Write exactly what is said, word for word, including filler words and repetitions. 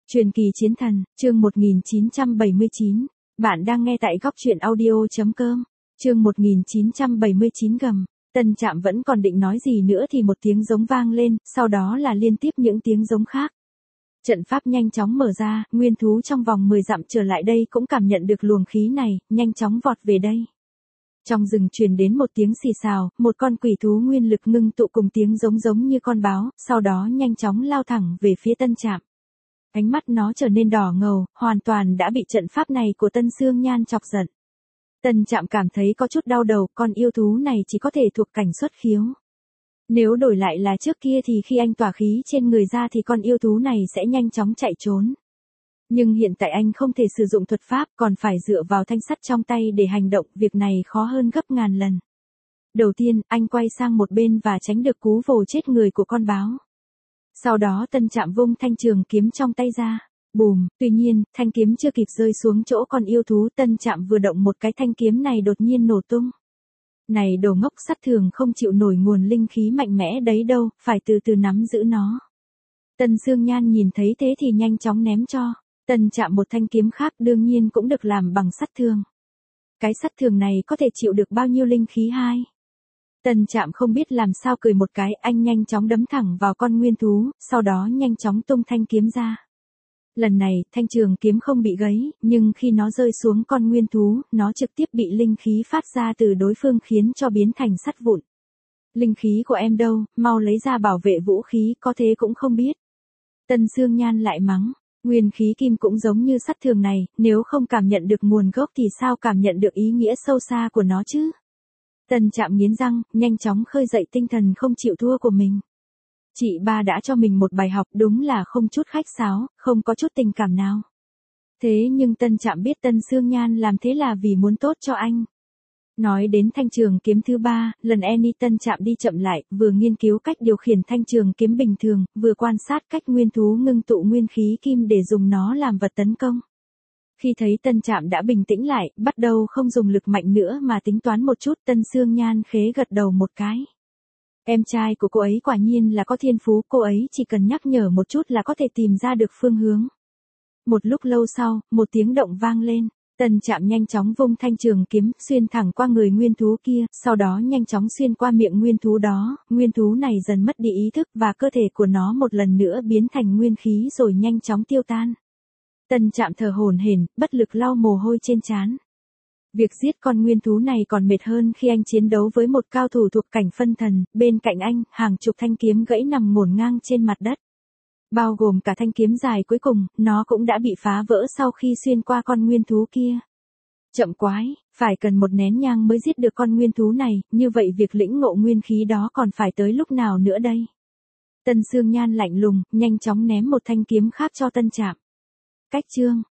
Truyền kỳ chiến thần, chương một nghìn chín trăm bảy mươi chín. Bạn đang nghe tại góc truyện audio.com. Chương một nghìn chín trăm bảy mươi chín gầm. Tân Trạm vẫn còn định nói gì nữa thì một tiếng giống vang lên, sau đó là liên tiếp những tiếng giống khác. Trận pháp nhanh chóng mở ra, nguyên thú trong vòng mười dặm trở lại đây cũng cảm nhận được luồng khí này, nhanh chóng vọt về đây. Trong rừng truyền đến một tiếng xì xào, một con quỷ thú nguyên lực ngưng tụ cùng tiếng giống giống như con báo, sau đó nhanh chóng lao thẳng về phía Tân Trạm. Ánh mắt nó trở nên đỏ ngầu, hoàn toàn đã bị trận pháp này của Tân Sương Nhan chọc giận. Tân Trạm cảm thấy có chút đau đầu, con yêu thú này chỉ có thể thuộc cảnh xuất khiếu. Nếu đổi lại là trước kia thì khi anh tỏa khí trên người ra thì con yêu thú này sẽ nhanh chóng chạy trốn. Nhưng hiện tại anh không thể sử dụng thuật pháp, còn phải dựa vào thanh sắt trong tay để hành động, việc này khó hơn gấp ngàn lần. Đầu tiên, anh quay sang một bên và tránh được cú vồ chết người của con báo. Sau đó Tân Trạm vung thanh trường kiếm trong tay ra. Bùm, tuy nhiên, thanh kiếm chưa kịp rơi xuống chỗ con yêu thú, Tân Trạm vừa động một cái thanh kiếm này đột nhiên nổ tung. Này đồ ngốc, sắt thường không chịu nổi nguồn linh khí mạnh mẽ đấy đâu, phải từ từ nắm giữ nó. Tân Sương Nhan nhìn thấy thế thì nhanh chóng ném cho Tân Trạm một thanh kiếm khác, đương nhiên cũng được làm bằng sắt thường. Cái sắt thường này có thể chịu được bao nhiêu linh khí hai? Tân Trạm không biết làm sao cười một cái, anh nhanh chóng đấm thẳng vào con nguyên thú, sau đó nhanh chóng tung thanh kiếm ra. Lần này, thanh trường kiếm không bị gãy, nhưng khi nó rơi xuống con nguyên thú, nó trực tiếp bị linh khí phát ra từ đối phương khiến cho biến thành sắt vụn. Linh khí của em đâu, mau lấy ra bảo vệ vũ khí, có thế cũng không biết. Tân Sương Nhan lại mắng, nguyên khí kim cũng giống như sắt thường này, nếu không cảm nhận được nguồn gốc thì sao cảm nhận được ý nghĩa sâu xa của nó chứ? Tân Trạm nghiến răng, nhanh chóng khơi dậy tinh thần không chịu thua của mình. Chị ba đã cho mình một bài học, đúng là không chút khách sáo, không có chút tình cảm nào. Thế nhưng Tân Trạm biết Tân Sương Nhan làm thế là vì muốn tốt cho anh. Nói đến thanh trường kiếm thứ ba, lần Annie Tân Trạm đi chậm lại, vừa nghiên cứu cách điều khiển thanh trường kiếm bình thường, vừa quan sát cách nguyên thú ngưng tụ nguyên khí kim để dùng nó làm vật tấn công. Khi thấy Tân Trạm đã bình tĩnh lại, bắt đầu không dùng lực mạnh nữa mà tính toán một chút, Tân Sương Nhan khế gật đầu một cái. Em trai của cô ấy quả nhiên là có thiên phú, cô ấy chỉ cần nhắc nhở một chút là có thể tìm ra được phương hướng. Một lúc lâu sau, một tiếng động vang lên, Tân Trạm nhanh chóng vung thanh trường kiếm xuyên thẳng qua người nguyên thú kia, sau đó nhanh chóng xuyên qua miệng nguyên thú đó, nguyên thú này dần mất đi ý thức và cơ thể của nó một lần nữa biến thành nguyên khí rồi nhanh chóng tiêu tan. Tân Trạm thở hổn hển, bất lực lau mồ hôi trên trán. Việc giết con nguyên thú này còn mệt hơn khi anh chiến đấu với một cao thủ thuộc cảnh phân thần, bên cạnh anh, hàng chục thanh kiếm gãy nằm ngổn ngang trên mặt đất. Bao gồm cả thanh kiếm dài cuối cùng, nó cũng đã bị phá vỡ sau khi xuyên qua con nguyên thú kia. Chậm quái, phải cần một nén nhang mới giết được con nguyên thú này, như vậy việc lĩnh ngộ nguyên khí đó còn phải tới lúc nào nữa đây? Tân Sương Nhan lạnh lùng, nhanh chóng ném một thanh kiếm khác cho Tân Trạm. Cách chương,